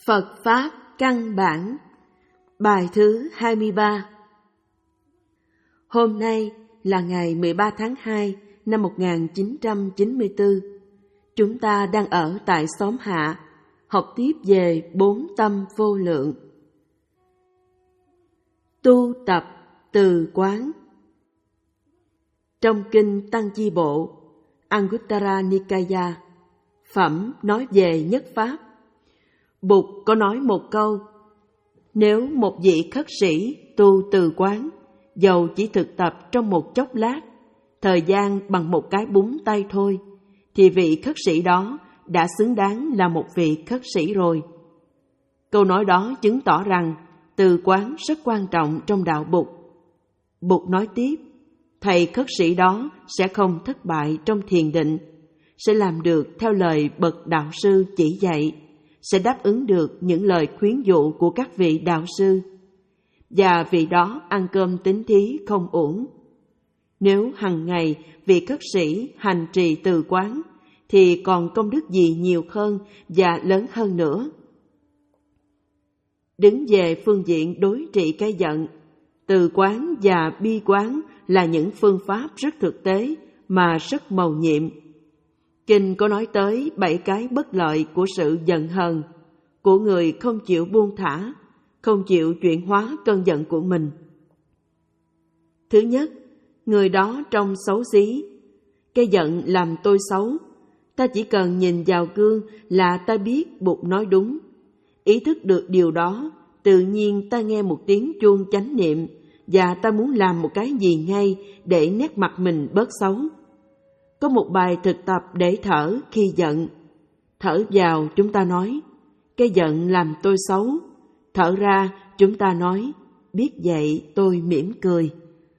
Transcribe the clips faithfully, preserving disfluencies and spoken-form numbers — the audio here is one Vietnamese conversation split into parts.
Phật Pháp Căn Bản. Bài thứ hai mươi ba. Hôm nay là ngày mười ba tháng hai năm một nghìn chín trăm chín mươi tư. Chúng ta đang ở tại xóm Hạ, học tiếp về bốn tâm vô lượng. Tu tập từ quán. Trong kinh Tăng Chi Bộ, Anguttara Nikaya, phẩm nói về nhất pháp, Bụt có nói một câu: nếu một vị khất sĩ tu từ quán, dầu chỉ thực tập trong một chốc lát, thời gian bằng một cái búng tay thôi, thì vị khất sĩ đó đã xứng đáng là một vị khất sĩ rồi. Câu nói đó chứng tỏ rằng từ quán rất quan trọng trong đạo Bụt. Bụt nói tiếp, thầy khất sĩ đó sẽ không thất bại trong thiền định, sẽ làm được theo lời bậc đạo sư chỉ dạy, sẽ đáp ứng được những lời khuyến dụ của các vị đạo sư, và vị đó ăn cơm tín thí không uổng. Nếu hằng ngày vị khất sĩ hành trì từ quán, thì còn công đức gì nhiều hơn và lớn hơn nữa. Đứng về phương diện đối trị cái giận, từ quán và bi quán là những phương pháp rất thực tế mà rất mầu nhiệm. Kinh có nói tới bảy cái bất lợi của sự giận hờn, của người không chịu buông thả, không chịu chuyển hóa cơn giận của mình. Thứ nhất, người đó trông xấu xí. Cái giận làm tôi xấu. Ta chỉ cần nhìn vào gương là ta biết Bụt nói đúng. Ý thức được điều đó, tự nhiên ta nghe một tiếng chuông chánh niệm, và ta muốn làm một cái gì ngay để nét mặt mình bớt xấu. Có một bài thực tập để thở khi giận. Thở vào chúng ta nói, cái giận làm tôi xấu. Thở ra chúng ta nói, biết vậy tôi mỉm cười.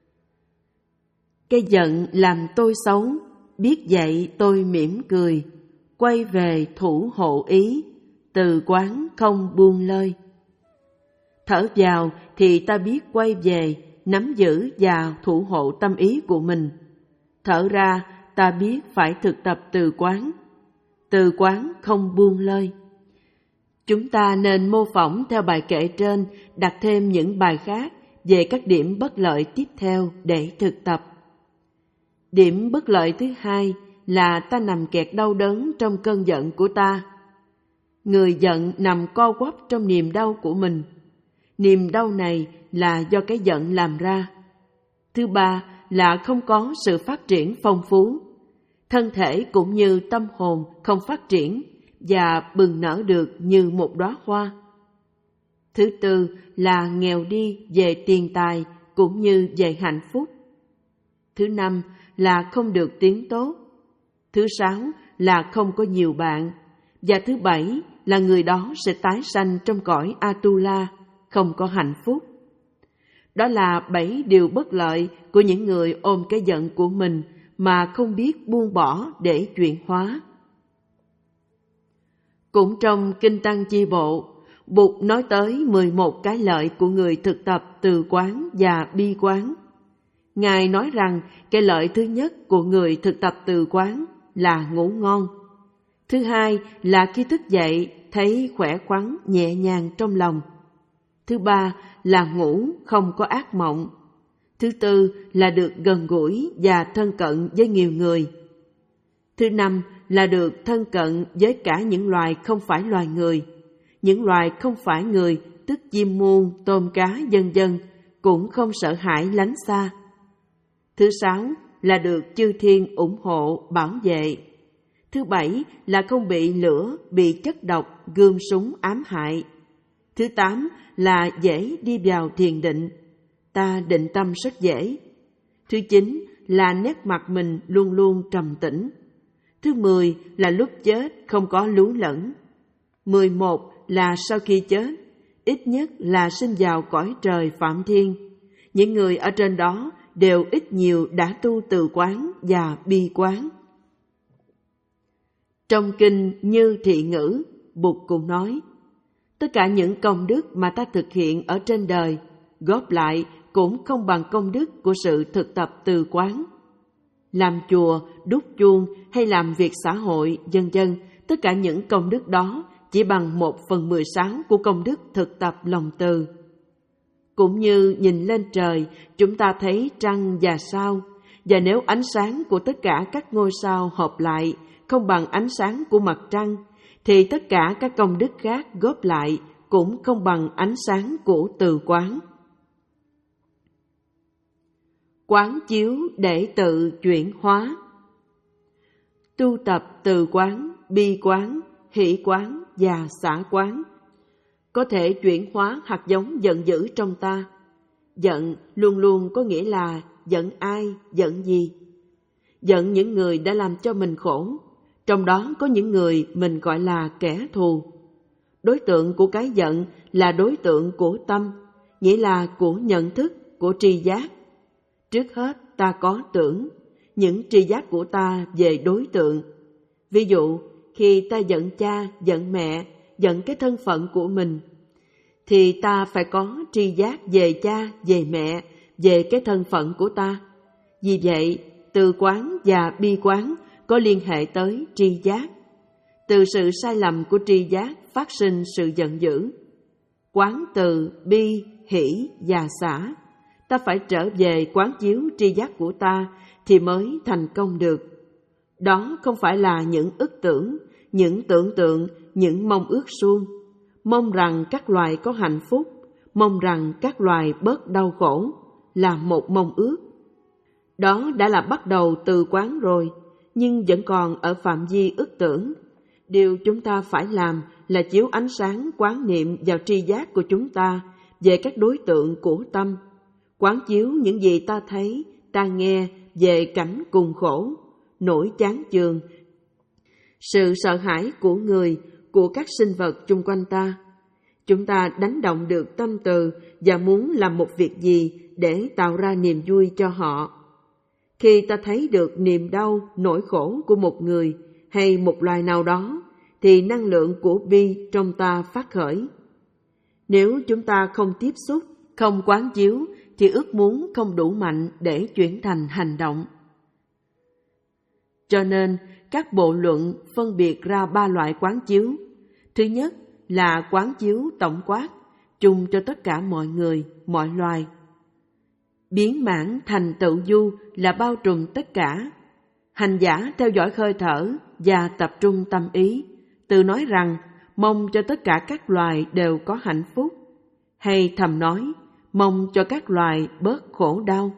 Cái giận làm tôi xấu, biết vậy tôi mỉm cười. Quay về thủ hộ ý, từ quán không buông lơi. Thở vào thì ta biết quay về, nắm giữ và thủ hộ tâm ý của mình. Thở ra ta biết phải thực tập từ quán. Từ quán không buông lơi. Chúng ta nên mô phỏng theo bài kệ trên, đặt thêm những bài khác về các điểm bất lợi tiếp theo để thực tập. Điểm bất lợi thứ hai là ta nằm kẹt đau đớn trong cơn giận của ta. Người giận nằm co quắp trong niềm đau của mình. Niềm đau này là do cái giận làm ra. Thứ ba là không có sự phát triển phong phú. Thân thể cũng như tâm hồn không phát triển và bừng nở được như một đóa hoa. Thứ tư là nghèo đi về tiền tài cũng như về hạnh phúc. Thứ năm là không được tiếng tốt. Thứ sáu là không có nhiều bạn. Và thứ bảy là người đó sẽ tái sanh trong cõi Atula, không có hạnh phúc. Đó là bảy điều bất lợi của những người ôm cái giận của mình mà không biết buông bỏ để chuyển hóa. Cũng trong Kinh Tăng Chi Bộ, Bụt nói tới mười một cái lợi của người thực tập từ quán và bi quán. Ngài nói rằng cái lợi thứ nhất của người thực tập từ quán là ngủ ngon. Thứ hai là khi thức dậy thấy khỏe khoắn nhẹ nhàng trong lòng. Thứ ba là ngủ không có ác mộng. Thứ tư là được gần gũi và thân cận với nhiều người. Thứ năm là được thân cận với cả những loài không phải loài người. Những loài không phải người, tức chim muôn, tôm cá, vân vân, cũng không sợ hãi lánh xa. Thứ sáu là được chư thiên ủng hộ, bảo vệ. Thứ bảy là không bị lửa, bị chất độc, gươm súng ám hại. Thứ tám là dễ đi vào thiền định. Ta định tâm rất dễ. Thứ chín là nét mặt mình luôn luôn trầm tĩnh. Thứ mười là lúc chết không có lú lẫn. Mười một là sau khi chết, ít nhất là sinh vào cõi trời Phạm Thiên. Những người ở trên đó đều ít nhiều đã tu từ quán và bi quán. Trong kinh Như Thị Ngữ, Bụt cũng nói, tất cả những công đức mà ta thực hiện ở trên đời, góp lại cũng không bằng công đức của sự thực tập từ quán. Làm chùa, đúc chuông hay làm việc xã hội, vân vân, tất cả những công đức đó chỉ bằng một phần mười sáu của công đức thực tập lòng từ. Cũng như nhìn lên trời, chúng ta thấy trăng và sao, và nếu ánh sáng của tất cả các ngôi sao hợp lại không bằng ánh sáng của mặt trăng, thì tất cả các công đức khác góp lại cũng không bằng ánh sáng của từ quán. Quán chiếu để tự chuyển hóa. Tu tập từ quán, bi quán, hỷ quán và xả quán có thể chuyển hóa hạt giống giận dữ trong ta. Giận luôn luôn có nghĩa là giận ai, giận gì? Giận những người đã làm cho mình khổ, trong đó có những người mình gọi là kẻ thù. Đối tượng của cái giận là đối tượng của tâm, nghĩa là của nhận thức, của tri giác. Trước hết ta có tưởng, những tri giác của ta về đối tượng. Ví dụ, khi ta giận cha, giận mẹ, giận cái thân phận của mình, thì ta phải có tri giác về cha, về mẹ, về cái thân phận của ta. Vì vậy, từ quán và bi quán có liên hệ tới tri giác. Từ sự sai lầm của tri giác phát sinh sự giận dữ. Quán từ, bi, hỷ và xả, ta phải trở về quán chiếu tri giác của ta thì mới thành công được. Đó không phải là những ức tưởng, những tưởng tượng, những mong ước suông. Mong rằng các loài có hạnh phúc, mong rằng các loài bớt đau khổ là một mong ước. Đó đã là bắt đầu từ quán rồi, nhưng vẫn còn ở phạm vi ức tưởng. Điều chúng ta phải làm là chiếu ánh sáng quán niệm vào tri giác của chúng ta về các đối tượng của tâm, quán chiếu những gì ta thấy, ta nghe về cảnh cùng khổ, nỗi chán chường, sự sợ hãi của người, của các sinh vật chung quanh ta. Chúng ta đánh động được tâm từ và muốn làm một việc gì để tạo ra niềm vui cho họ. Khi ta thấy được niềm đau, nỗi khổ của một người hay một loài nào đó, thì năng lượng của bi trong ta phát khởi. Nếu chúng ta không tiếp xúc, không quán chiếu, thì ước muốn không đủ mạnh để chuyển thành hành động. Cho nên, các bộ luận phân biệt ra ba loại quán chiếu. Thứ nhất là quán chiếu tổng quát, chung cho tất cả mọi người, mọi loài. Biến mãn thành tựu du là bao trùm tất cả. Hành giả theo dõi hơi thở và tập trung tâm ý, từ nói rằng mong cho tất cả các loài đều có hạnh phúc, hay thầm nói mong cho các loài bớt khổ đau.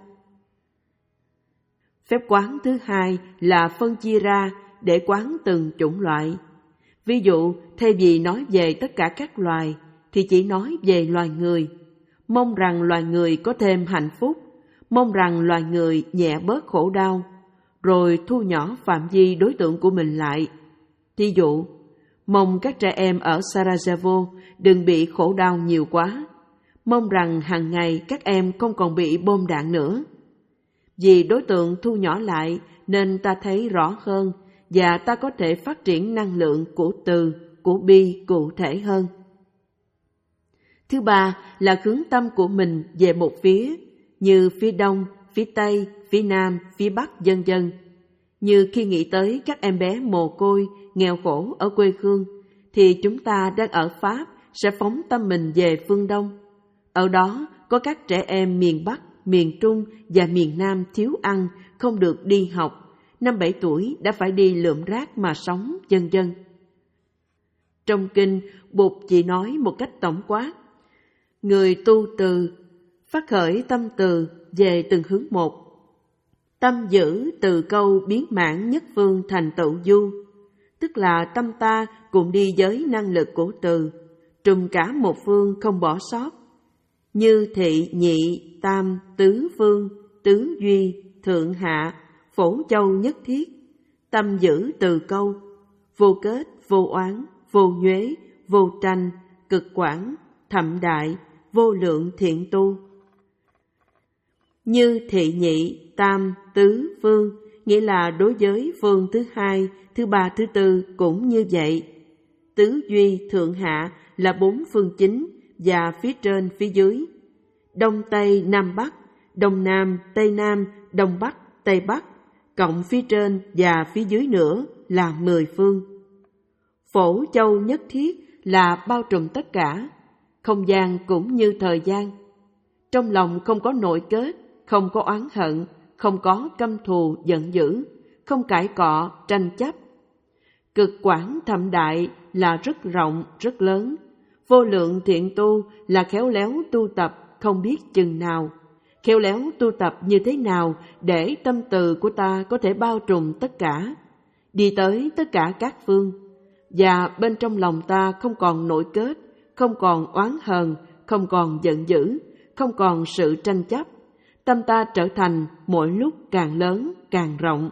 Phép quán thứ hai là phân chia ra để quán từng chủng loại. Ví dụ, thay vì nói về tất cả các loài, thì chỉ nói về loài người, mong rằng loài người có thêm hạnh phúc, mong rằng loài người nhẹ bớt khổ đau, rồi thu nhỏ phạm vi đối tượng của mình lại. Thí dụ, mong các trẻ em ở Sarajevo đừng bị khổ đau nhiều quá, mong rằng hàng ngày các em không còn bị bom đạn nữa. Vì đối tượng thu nhỏ lại nên ta thấy rõ hơn và ta có thể phát triển năng lượng của từ, của bi cụ thể hơn. Thứ ba là hướng tâm của mình về một phía, như phía đông, phía tây, phía nam, phía bắc vân vân. Như khi nghĩ tới các em bé mồ côi, nghèo khổ ở quê hương, thì chúng ta đang ở Pháp sẽ phóng tâm mình về phương Đông. Ở đó có các trẻ em miền Bắc, miền Trung và miền Nam thiếu ăn, không được đi học, năm bảy tuổi đã phải đi lượm rác mà sống, vân vân. Trong kinh, Bụt chỉ nói một cách tổng quát, người tu từ, phát khởi tâm từ về từng hướng một. Tâm giữ từ câu biến mãn nhất phương thành tựu du, tức là tâm ta cùng đi với năng lực của từ, trùm cả một phương không bỏ sót. Như thị nhị tam tứ phương, tứ duy thượng hạ, phổ châu nhất thiết. Tâm giữ từ câu, vô kết, vô oán, vô nhuế, vô tranh, cực quảng, thậm đại, vô lượng thiện tu. Như thị nhị tam tứ phương, nghĩa là đối với phương thứ hai, thứ ba, thứ tư cũng như vậy. Tứ duy thượng hạ là bốn phương chính và phía trên phía dưới. Đông tây nam bắc, đông nam tây nam, đông bắc tây bắc, cộng phía trên và phía dưới nữa là mười phương. Phổ châu nhất thiết là bao trùm tất cả, không gian cũng như thời gian. Trong lòng không có nội kết, không có oán hận, không có căm thù giận dữ, không cãi cọ tranh chấp. Cực quảng thâm đại là rất rộng, rất lớn. Vô lượng thiện tu là khéo léo tu tập không biết chừng nào. Khéo léo tu tập như thế nào để tâm từ của ta có thể bao trùm tất cả, đi tới tất cả các phương, và bên trong lòng ta không còn nội kết, không còn oán hờn, không còn giận dữ, không còn sự tranh chấp. Tâm ta trở thành mỗi lúc càng lớn, càng rộng.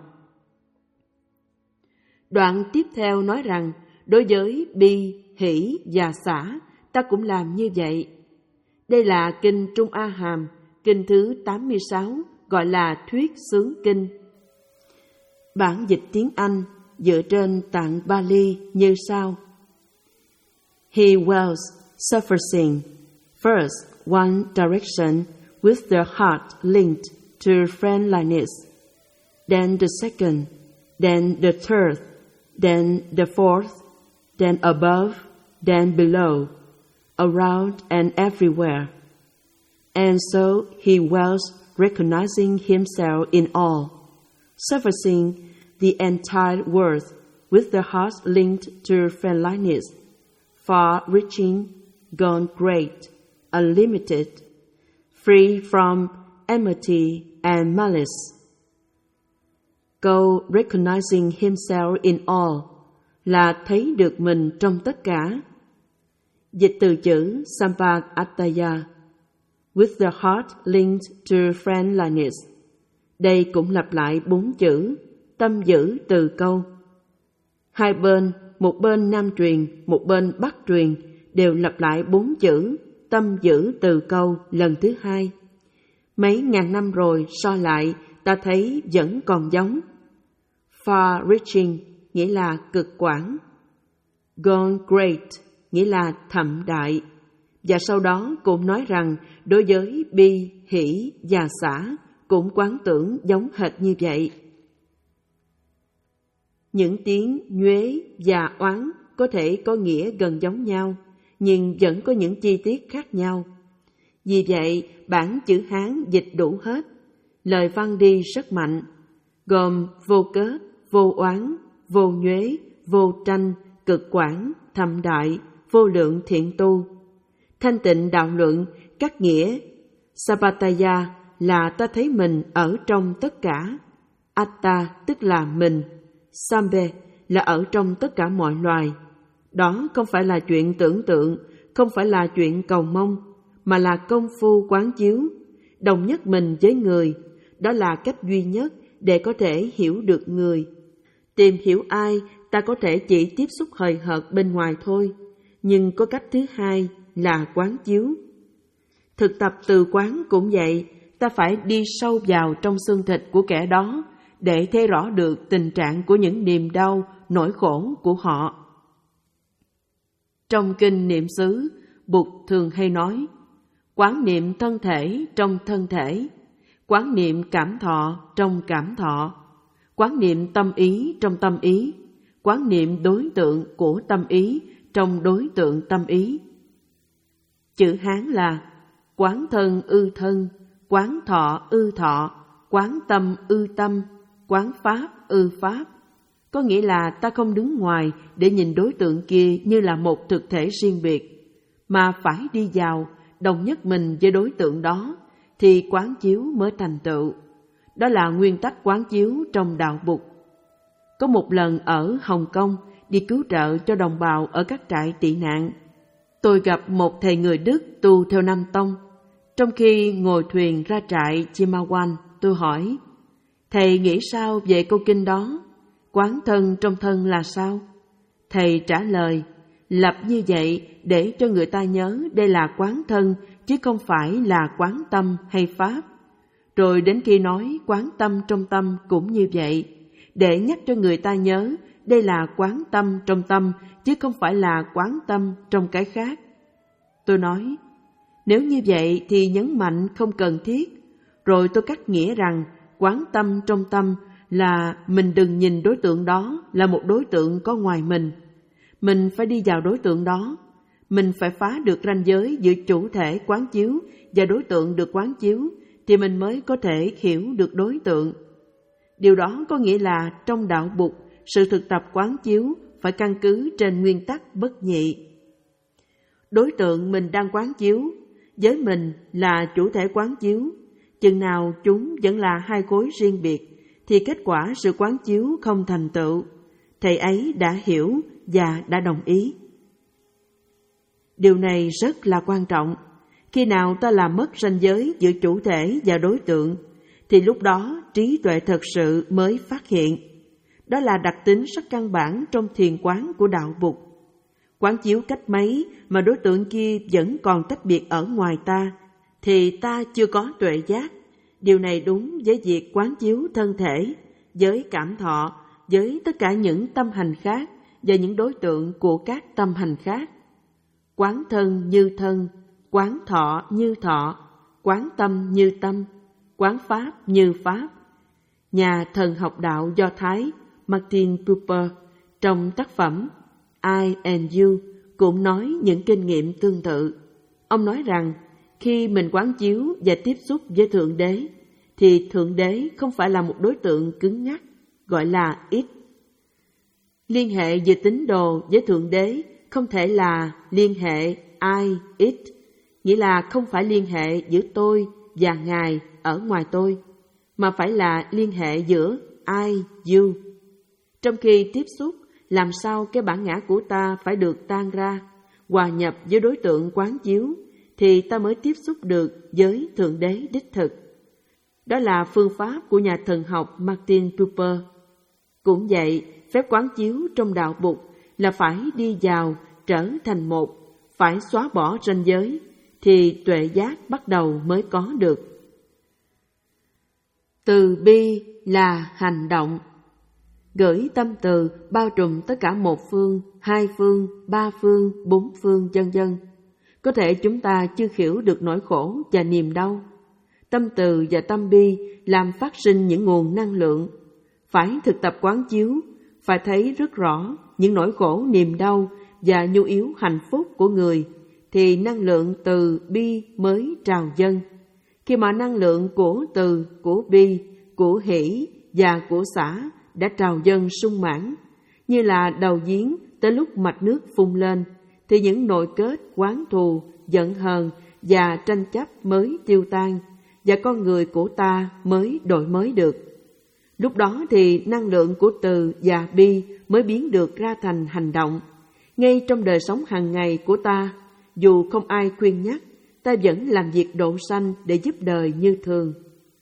Đoạn tiếp theo nói rằng, đối với bi, hỷ và xả, ta cũng làm như vậy. Đây là kinh Trung A Hàm, kinh thứ tám mươi sáu, gọi là Thuyết Xướng Kinh. Bản dịch tiếng Anh dựa trên tạng Bali như sau. He wills surfacing first one direction with the heart linked to friendliness, then the second, then the third, then the fourth, then above, then below, around and everywhere. And so he was recognizing himself in all, surfacing the entire world with the heart linked to friendliness, far-reaching, gone great, unlimited, free from enmity and malice. Câu recognizing himself in all là thấy được mình trong tất cả. Dịch từ chữ Sampataya, with the heart linked to friendliness. Đây cũng lặp lại bốn chữ, tâm giữ từ câu. Hai bên, một bên Nam truyền, một bên Bắc truyền, đều lặp lại bốn chữ, tâm giữ từ câu lần thứ hai. Mấy ngàn năm rồi so lại, ta thấy vẫn còn giống. Far reaching nghĩa là cực quảng. Gone great nghĩa là thậm đại. Và sau đó cũng nói rằng đối với bi, hỷ và xả cũng quán tưởng giống hệt như vậy. Những tiếng nhuế và oán có thể có nghĩa gần giống nhau, nhưng vẫn có những chi tiết khác nhau. Vì vậy, bản chữ Hán dịch đủ hết. Lời văn đi rất mạnh, gồm vô kết, vô oán, vô nhuế, vô tranh, cực quảng, thâm đại, vô lượng thiện tu. Thanh tịnh đạo luận, các nghĩa Sampataya là ta thấy mình ở trong tất cả. Atta tức là mình. Sambe là ở trong tất cả mọi loài. Đó không phải là chuyện tưởng tượng, không phải là chuyện cầu mong, mà là công phu quán chiếu, đồng nhất mình với người. Đó là cách duy nhất để có thể hiểu được người. Tìm hiểu ai, ta có thể chỉ tiếp xúc hời hợt bên ngoài thôi, nhưng có cách thứ hai là quán chiếu. Thực tập từ quán cũng vậy, ta phải đi sâu vào trong xương thịt của kẻ đó để thấy rõ được tình trạng của những niềm đau, nỗi khổ của họ. Trong kinh niệm xứ, Bụt thường hay nói, quán niệm thân thể trong thân thể, quán niệm cảm thọ trong cảm thọ, quán niệm tâm ý trong tâm ý, quán niệm đối tượng của tâm ý trong đối tượng tâm ý. Chữ Hán là quán thân ư thân, quán thọ ư thọ, quán tâm ư tâm, quán pháp ư pháp. Có nghĩa là ta không đứng ngoài để nhìn đối tượng kia như là một thực thể riêng biệt, mà phải đi vào, đồng nhất mình với đối tượng đó, thì quán chiếu mới thành tựu. Đó là nguyên tắc quán chiếu trong đạo Bụt. Có một lần ở Hồng Kông, đi cứu trợ cho đồng bào ở các trại tị nạn, tôi gặp một thầy người Đức tu theo Nam Tông. Trong khi ngồi thuyền ra trại Chimawan, tôi hỏi, thầy nghĩ sao về câu kinh đó? Quán thân trong thân là sao? Thầy trả lời, lập như vậy để cho người ta nhớ đây là quán thân, chứ không phải là quán tâm hay pháp. Rồi đến khi nói quán tâm trong tâm cũng như vậy, để nhắc cho người ta nhớ đây là quán tâm trong tâm, chứ không phải là quán tâm trong cái khác. Tôi nói, nếu như vậy thì nhấn mạnh không cần thiết. Rồi tôi cắt nghĩa rằng quán tâm trong tâm là mình đừng nhìn đối tượng đó là một đối tượng có ngoài mình, mình phải đi vào đối tượng đó. Mình phải phá được ranh giới giữa chủ thể quán chiếu và đối tượng được quán chiếu, thì mình mới có thể hiểu được đối tượng. Điều đó có nghĩa là trong đạo Bụt, sự thực tập quán chiếu phải căn cứ trên nguyên tắc bất nhị. Đối tượng mình đang quán chiếu, với mình là chủ thể quán chiếu, chừng nào chúng vẫn là hai khối riêng biệt, thì kết quả sự quán chiếu không thành tựu. Thầy ấy đã hiểu và đã đồng ý. Điều này rất là quan trọng. Khi nào ta làm mất ranh giới giữa chủ thể và đối tượng, thì lúc đó trí tuệ thật sự mới phát hiện. Đó là đặc tính rất căn bản trong thiền quán của đạo Bụt. Quán chiếu cách mấy mà đối tượng kia vẫn còn tách biệt ở ngoài ta, thì ta chưa có tuệ giác. Điều này đúng với việc quán chiếu thân thể, với cảm thọ, với tất cả những tâm hành khác và những đối tượng của các tâm hành khác. Quán thân như thân, quán thọ như thọ, quán tâm như tâm, quán pháp như pháp. Nhà thần học đạo Do Thái Martin Buber trong tác phẩm I and You cũng nói những kinh nghiệm tương tự. Ông nói rằng khi mình quán chiếu và tiếp xúc với Thượng Đế, thì Thượng Đế không phải là một đối tượng cứng ngắc, gọi là ít. Liên hệ giữa tín đồ với Thượng Đế không thể là liên hệ I, it, nghĩa là không phải liên hệ giữa tôi và Ngài ở ngoài tôi, mà phải là liên hệ giữa I, you. Trong khi tiếp xúc, làm sao cái bản ngã của ta phải được tan ra, hòa nhập với đối tượng quán chiếu, thì ta mới tiếp xúc được với Thượng Đế đích thực. Đó là phương pháp của nhà thần học Martin Buber. Cũng vậy, phép quán chiếu trong đạo Bụt là phải đi vào, trở thành một, phải xóa bỏ ranh giới, thì tuệ giác bắt đầu mới có được. Từ bi là hành động. Gửi tâm từ bao trùm tất cả một phương, hai phương, ba phương, bốn phương, vân vân. Có thể chúng ta chưa hiểu được nỗi khổ và niềm đau. Tâm từ và tâm bi làm phát sinh những nguồn năng lượng. Phải thực tập quán chiếu, phải thấy rất rõ những nỗi khổ, niềm đau và nhu yếu hạnh phúc của người, thì năng lượng từ bi mới trào dâng. Khi mà năng lượng của từ, của bi, của hỷ và của xả đã trào dâng sung mãn, như là đầu giếng tới lúc mạch nước phun lên, thì những nội kết, oán thù, giận hờn và tranh chấp mới tiêu tan, và con người của ta mới đổi mới được. Lúc đó thì năng lượng của từ và bi mới biến được ra thành hành động. Ngay trong đời sống hàng ngày của ta, dù không ai khuyên nhắc, ta vẫn làm việc độ sanh để giúp đời như thường.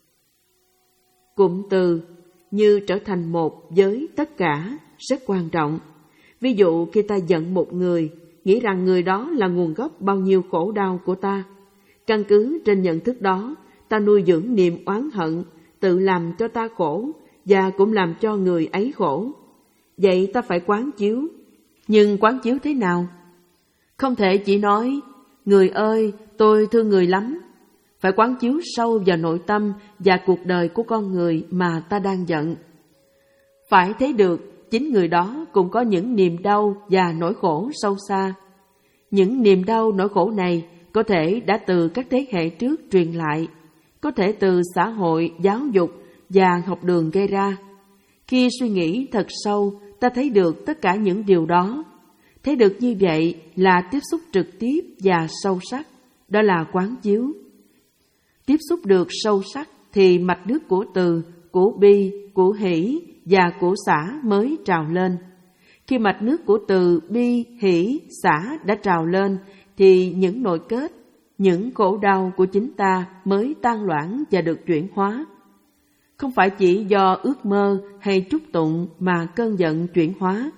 Cụm từ như trở thành một với tất cả rất quan trọng. Ví dụ khi ta giận một người, nghĩ rằng người đó là nguồn gốc bao nhiêu khổ đau của ta. Căn cứ trên nhận thức đó, ta nuôi dưỡng niềm oán hận, tự làm cho ta khổ và cũng làm cho người ấy khổ. Vậy ta phải quán chiếu. Nhưng quán chiếu thế nào? Không thể chỉ nói, người ơi, tôi thương người lắm. Phải quán chiếu sâu vào nội tâm và cuộc đời của con người mà ta đang giận. Phải thấy được chính người đó cũng có những niềm đau và nỗi khổ sâu xa. Những niềm đau, nỗi khổ này có thể đã từ các thế hệ trước truyền lại, có thể từ xã hội, giáo dục và học đường gây ra. Khi suy nghĩ thật sâu, ta thấy được tất cả những điều đó. Thấy được như vậy là tiếp xúc trực tiếp và sâu sắc, đó là quán chiếu. Tiếp xúc được sâu sắc thì mạch nước của từ, của bi, của hỷ và của xả mới trào lên. Khi mạch nước của từ, bi, hỷ, xả đã trào lên thì những nội kết, những khổ đau của chính ta mới tan loãng và được chuyển hóa. Không phải chỉ do ước mơ hay chúc tụng mà cơn giận chuyển hóa.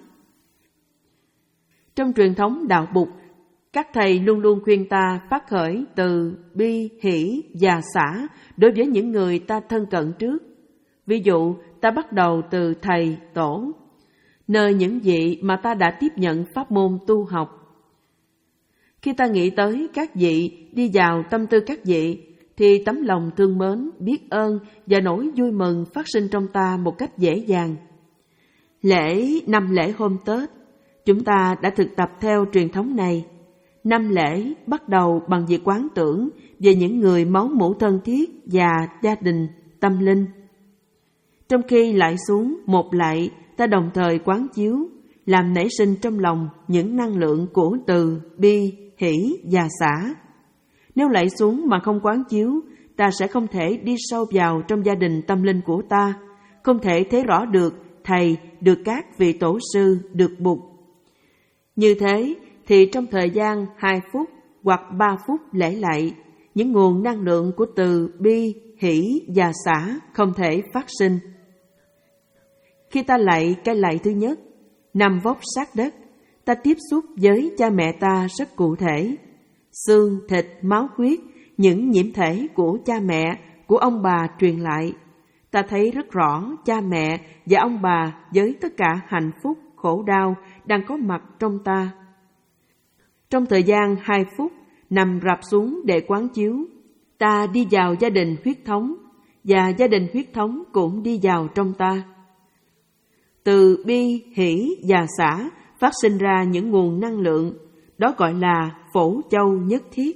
Trong truyền thống đạo Bụt, các thầy luôn luôn khuyên ta phát khởi từ bi, hỷ và xả đối với những người ta thân cận trước. Ví dụ, ta bắt đầu từ thầy, tổ, nơi những vị mà ta đã tiếp nhận pháp môn tu học. Khi ta nghĩ tới các vị, đi vào tâm tư các vị, thì tấm lòng thương mến, biết ơn và nỗi vui mừng phát sinh trong ta một cách dễ dàng. Lễ năm lễ hôm Tết, Chúng ta đã thực tập theo truyền thống này. Năm lễ bắt đầu bằng việc quán tưởng về những người máu mủ thân thiết và gia đình, tâm linh. Trong khi lạy xuống một lạy, ta đồng thời quán chiếu, làm nảy sinh trong lòng những năng lượng của từ, bi, hỷ và xả. Nếu lạy xuống mà không quán chiếu, ta sẽ không thể đi sâu vào trong gia đình tâm linh của ta, không thể thấy rõ được thầy, được các vị tổ sư, được Bụt. Như thế thì trong thời gian hai phút hoặc ba phút lễ lạy, những nguồn năng lượng của từ, bi, hỷ và xả không thể phát sinh. Khi ta lạy cái lạy thứ nhất, nằm vóc sát đất, ta tiếp xúc với cha mẹ ta rất cụ thể. Xương, thịt, máu huyết, những nhiễm thể của cha mẹ, của ông bà truyền lại. Ta thấy rất rõ cha mẹ và ông bà với tất cả hạnh phúc, khổ đau đang có mặt trong ta. Trong thời gian hai phút, nằm rạp xuống để quán chiếu, ta đi vào gia đình huyết thống, và gia đình huyết thống cũng đi vào trong ta. Từ bi, hỷ và xả phát sinh ra những nguồn năng lượng, đó gọi là phổ châu nhất thiết.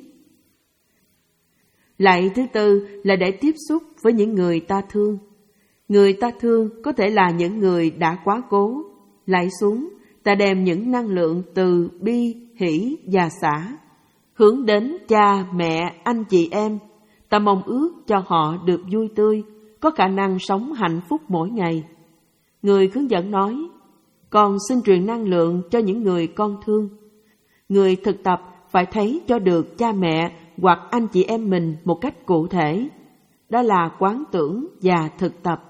Lạy thứ tư là để tiếp xúc với những người ta thương. Người ta thương có thể là những người đã quá cố. Lạy xuống, ta đem những năng lượng từ bi, hỷ và xả hướng đến cha, mẹ, anh chị em. Ta mong ước cho họ được vui tươi, có khả năng sống hạnh phúc mỗi ngày. Người hướng dẫn nói, con xin truyền năng lượng cho những người con thương. Người thực tập phải thấy cho được cha mẹ hoặc anh chị em mình một cách cụ thể. Đó là quán tưởng và thực tập.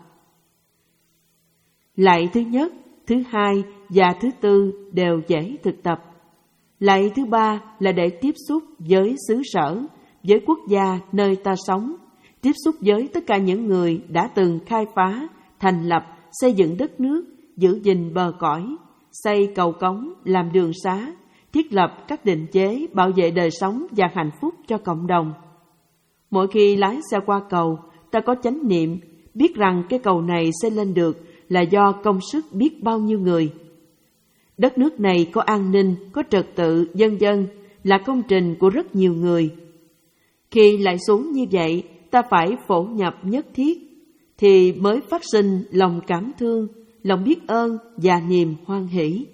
Lạy thứ nhất, thứ hai và thứ tư đều dễ thực tập. Lạy thứ ba là để tiếp xúc với xứ sở, với quốc gia nơi ta sống, tiếp xúc với tất cả những người đã từng khai phá, thành lập, xây dựng đất nước, giữ gìn bờ cõi, xây cầu cống, làm đường xá, thiết lập các định chế bảo vệ đời sống và hạnh phúc cho cộng đồng. Mỗi khi lái xe qua cầu, ta có chánh niệm, biết rằng cái cầu này xây lên được là do công sức biết bao nhiêu người. Đất nước này có an ninh, có trật tự, vân vân, là công trình của rất nhiều người. Khi lại xuống như vậy, ta phải phổ nhập nhất thiết, thì mới phát sinh lòng cảm thương, lòng biết ơn và niềm hoan hỷ.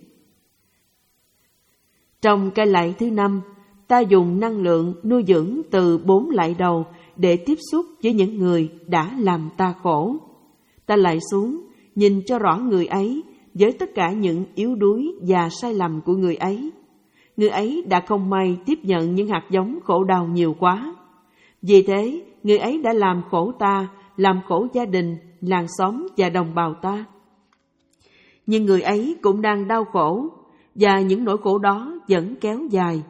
Trong cái lạy thứ năm, ta dùng năng lượng nuôi dưỡng từ bốn lạy đầu để tiếp xúc với những người đã làm ta khổ. Ta lạy xuống, nhìn cho rõ người ấy với tất cả những yếu đuối và sai lầm của người ấy. Người ấy đã không may tiếp nhận những hạt giống khổ đau nhiều quá. Vì thế, người ấy đã làm khổ ta, làm khổ gia đình, làng xóm và đồng bào ta. Nhưng người ấy cũng đang đau khổ, và những nỗi khổ đó vẫn kéo dài.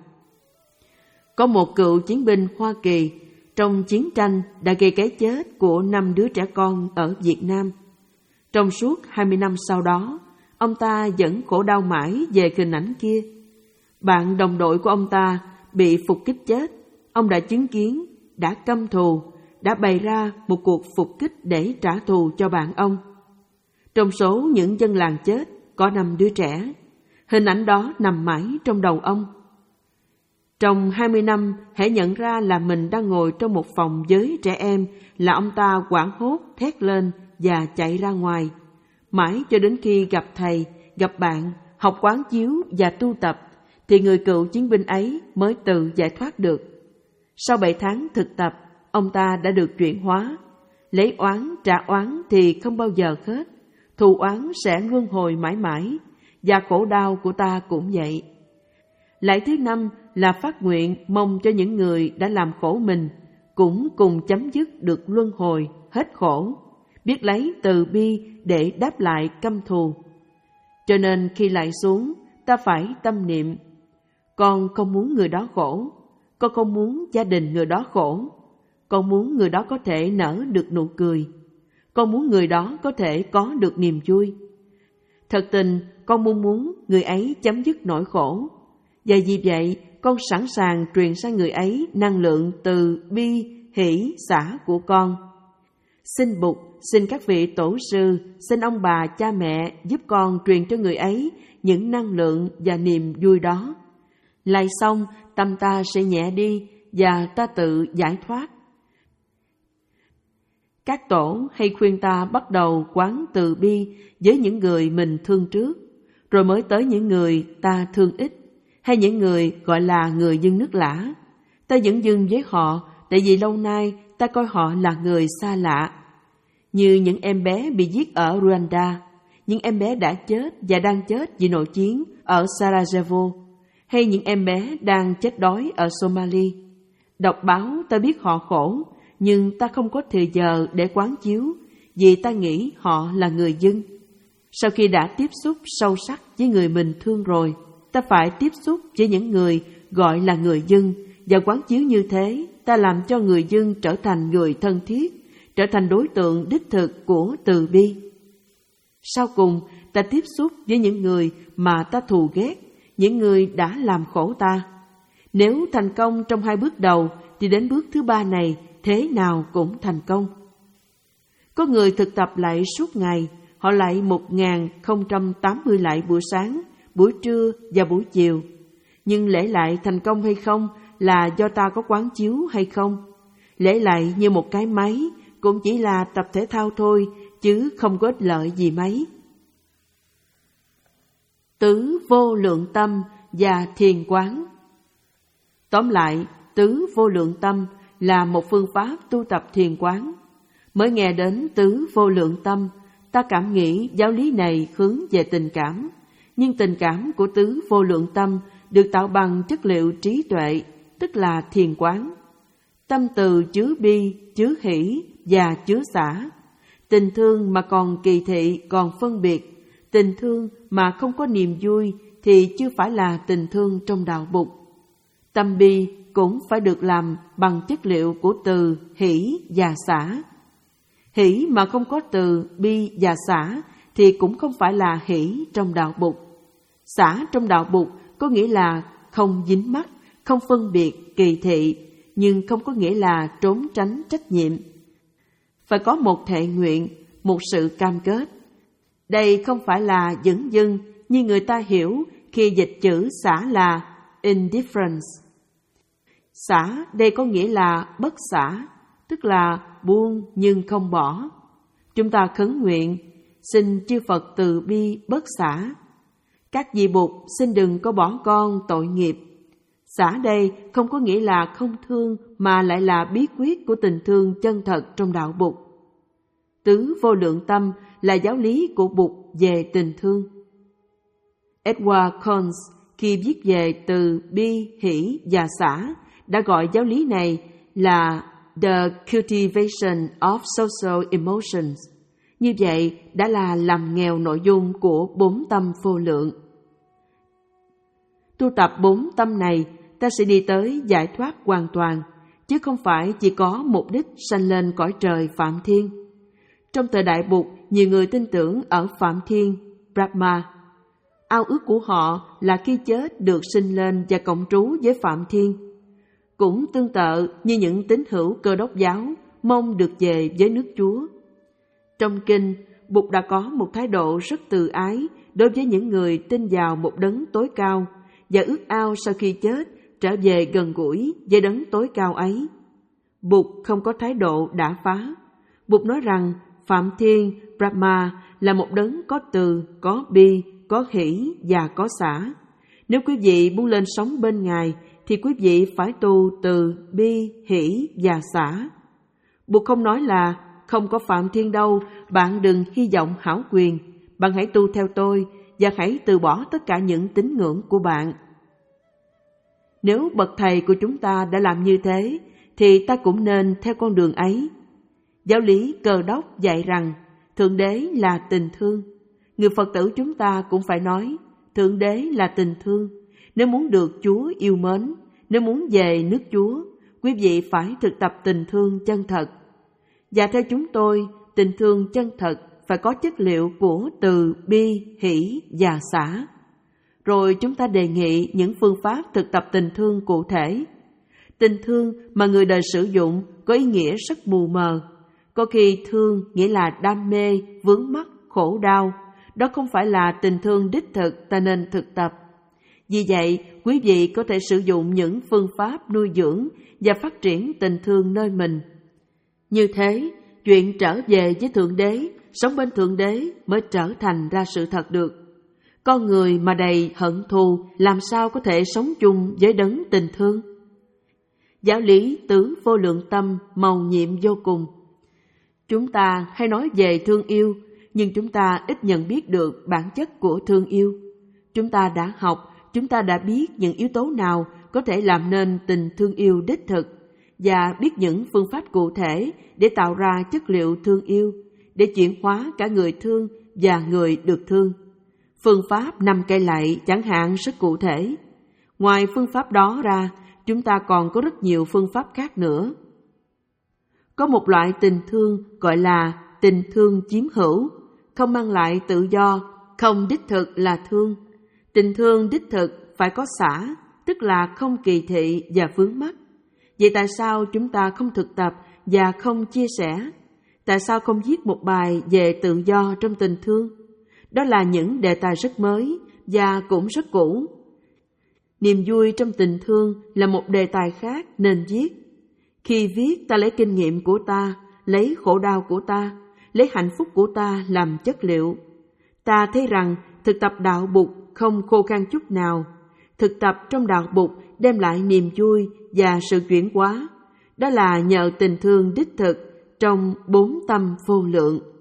Có một cựu chiến binh Hoa Kỳ trong chiến tranh đã gây cái chết của năm đứa trẻ con ở Việt Nam. Trong suốt hai mươi năm sau đó, ông ta vẫn khổ đau mãi về hình ảnh kia. Bạn đồng đội của ông ta bị phục kích chết. Ông đã chứng kiến, đã căm thù, đã bày ra một cuộc phục kích để trả thù cho bạn ông. Trong số những dân làng chết có năm đứa trẻ. Hình ảnh đó nằm mãi trong đầu ông. Trong hai mươi năm, hễ nhận ra là mình đang ngồi trong một phòng với trẻ em là ông ta hoảng hốt thét lên và chạy ra ngoài. Mãi cho đến khi gặp thầy, gặp bạn, học quán chiếu và tu tập, thì người cựu chiến binh ấy mới tự giải thoát được. Sau bảy tháng thực tập, ông ta đã được chuyển hóa. Lấy oán trả oán thì không bao giờ hết. Thù oán sẽ luân hồi mãi mãi, và khổ đau của ta cũng vậy. Lạy thứ năm là phát nguyện mong cho những người đã làm khổ mình cũng cùng chấm dứt được luân hồi, hết khổ, biết lấy từ bi để đáp lại căm thù. Cho nên khi lạy xuống, ta phải tâm niệm, con không muốn người đó khổ, con không muốn gia đình người đó khổ, con muốn người đó có thể nở được nụ cười, con muốn người đó có thể có được niềm vui. Thật tình, con mong muốn người ấy chấm dứt nỗi khổ, và vì vậy con sẵn sàng truyền sang người ấy năng lượng từ bi, hỷ, xả của con. Xin Bụt, xin các vị tổ sư, xin ông bà, cha mẹ giúp con truyền cho người ấy những năng lượng và niềm vui đó. Lạy xong, tâm ta sẽ nhẹ đi và ta tự giải thoát. Các tổ hay khuyên ta bắt đầu quán từ bi với những người mình thương trước, rồi mới tới những người ta thương ít, hay những người gọi là người dân nước lã. Ta dửng dưng với họ, tại vì lâu nay ta coi họ là người xa lạ. Như những em bé bị giết ở Rwanda, những em bé đã chết và đang chết vì nội chiến ở Sarajevo, hay những em bé đang chết đói ở Somalia. Đọc báo ta biết họ khổ, nhưng ta không có thời giờ để quán chiếu, vì ta nghĩ họ là người dân. Sau khi đã tiếp xúc sâu sắc với người mình thương rồi, ta phải tiếp xúc với những người gọi là người dân, và quán chiếu như thế, ta làm cho người dân trở thành người thân thiết, trở thành đối tượng đích thực của từ bi. Sau cùng, ta tiếp xúc với những người mà ta thù ghét, những người đã làm khổ ta. Nếu thành công trong hai bước đầu, thì đến bước thứ ba này thế nào cũng thành công. Có người thực tập lại suốt ngày, họ lại một nghìn không trăm tám mươi lại buổi sáng, buổi trưa và buổi chiều. Nhưng lễ lại thành công hay không là do ta có quán chiếu hay không. Lễ lại như một cái máy, cũng chỉ là tập thể thao thôi, chứ không có ích lợi gì mấy. Tứ vô lượng tâm và thiền quán. Tóm lại, tứ vô lượng tâm là một phương pháp tu tập thiền quán. Mới nghe đến tứ vô lượng tâm, ta cảm nghĩ giáo lý này hướng về tình cảm, nhưng tình cảm của tứ vô lượng tâm được tạo bằng chất liệu trí tuệ, tức là thiền quán. Tâm từ chứa bi, chứa hỷ và chứa xả. Tình thương mà còn kỳ thị, còn phân biệt. Tình thương mà không có niềm vui thì chưa phải là tình thương trong đạo Bụt. Tâm bi cũng phải được làm bằng chất liệu của từ hỷ và xả. Hỷ mà không có từ bi và xả thì cũng không phải là hỷ trong đạo Bụt. Xả trong đạo Bụt có nghĩa là không dính mắc, không phân biệt, kỳ thị, nhưng không có nghĩa là trốn tránh trách nhiệm. Phải có một thệ nguyện, một sự cam kết. Đây không phải là dửng dưng như người ta hiểu khi dịch chữ xả là indifference. Xả đây có nghĩa là bất xả, tức là buông nhưng không bỏ. Chúng ta khấn nguyện, xin chư Phật từ bi bất xả. Các vị Bụt xin đừng có bỏ con tội nghiệp. Xả đây không có nghĩa là không thương, mà lại là bí quyết của tình thương chân thật trong đạo Bụt. Tứ vô lượng tâm là giáo lý của Bụt về tình thương. Edward Conze khi viết về từ bi, hỷ và xả đã gọi giáo lý này là The Cultivation of Social Emotions. Như vậy đã là làm nghèo nội dung của bốn tâm vô lượng. Tu tập bốn tâm này, ta sẽ đi tới giải thoát hoàn toàn, chứ không phải chỉ có mục đích sanh lên cõi trời Phạm Thiên. Trong thời đại Bụt, nhiều người tin tưởng ở Phạm Thiên, Brahma. Ao ước của họ là khi chết được sinh lên và cộng trú với Phạm Thiên. Cũng tương tự như những tín hữu Cơ Đốc giáo mong được về với nước Chúa. Trong kinh, Bụt đã có một thái độ rất từ ái đối với những người tin vào một đấng tối cao và ước ao sau khi chết trở về gần gũi với đấng tối cao ấy. Bụt không có thái độ đả phá. Bụt nói rằng Phạm Thiên, Brahma là một đấng có từ, có bi, có hỷ và có xả. Nếu quý vị muốn lên sống bên Ngài thì quý vị phải tu từ bi, hỷ và xả. Bụt không nói là không có Phạm Thiên đâu, bạn đừng hy vọng hảo quyền, bạn hãy tu theo tôi và hãy từ bỏ tất cả những tín ngưỡng của bạn. Nếu bậc thầy của chúng ta đã làm như thế, thì ta cũng nên theo con đường ấy. Giáo lý Cơ Đốc dạy rằng Thượng Đế là tình thương. Người Phật tử chúng ta cũng phải nói Thượng Đế là tình thương. Nếu muốn được Chúa yêu mến, nếu muốn về nước Chúa, quý vị phải thực tập tình thương chân thật. Và theo chúng tôi, tình thương chân thật phải có chất liệu của từ bi, hỷ và xả. Rồi chúng ta đề nghị những phương pháp thực tập tình thương cụ thể. Tình thương mà người đời sử dụng có ý nghĩa rất mù mờ. Có khi thương nghĩa là đam mê, vướng mắc, khổ đau. Đó không phải là tình thương đích thực ta nên thực tập. Vì vậy, quý vị có thể sử dụng những phương pháp nuôi dưỡng và phát triển tình thương nơi mình. Như thế, chuyện trở về với Thượng Đế, sống bên Thượng Đế mới trở thành ra sự thật được. Con người mà đầy hận thù làm sao có thể sống chung với đấng tình thương? Giáo lý tứ vô lượng tâm mầu nhiệm vô cùng. Chúng ta hay nói về thương yêu, nhưng chúng ta ít nhận biết được bản chất của thương yêu. Chúng ta đã học, chúng ta đã biết những yếu tố nào có thể làm nên tình thương yêu đích thực, và biết những phương pháp cụ thể để tạo ra chất liệu thương yêu, để chuyển hóa cả người thương và người được thương. Phương pháp năm cây lạy chẳng hạn rất cụ thể. Ngoài phương pháp đó ra, chúng ta còn có rất nhiều phương pháp khác nữa. Có một loại tình thương gọi là tình thương chiếm hữu, không mang lại tự do, không đích thực là thương. Tình thương đích thực phải có xả, tức là không kỳ thị và vướng mắc. Vậy tại sao chúng ta không thực tập và không chia sẻ? Tại sao không viết một bài về tự do trong tình thương? Đó là những đề tài rất mới và cũng rất cũ. Niềm vui trong tình thương là một đề tài khác nên viết. Khi viết, ta lấy kinh nghiệm của ta, lấy khổ đau của ta, lấy hạnh phúc của ta làm chất liệu. Ta thấy rằng thực tập đạo Bụt không khô khan chút nào. Thực tập trong đạo Bụt đem lại niềm vui và sự chuyển hóa. Đó là nhờ tình thương đích thực trong bốn tâm vô lượng.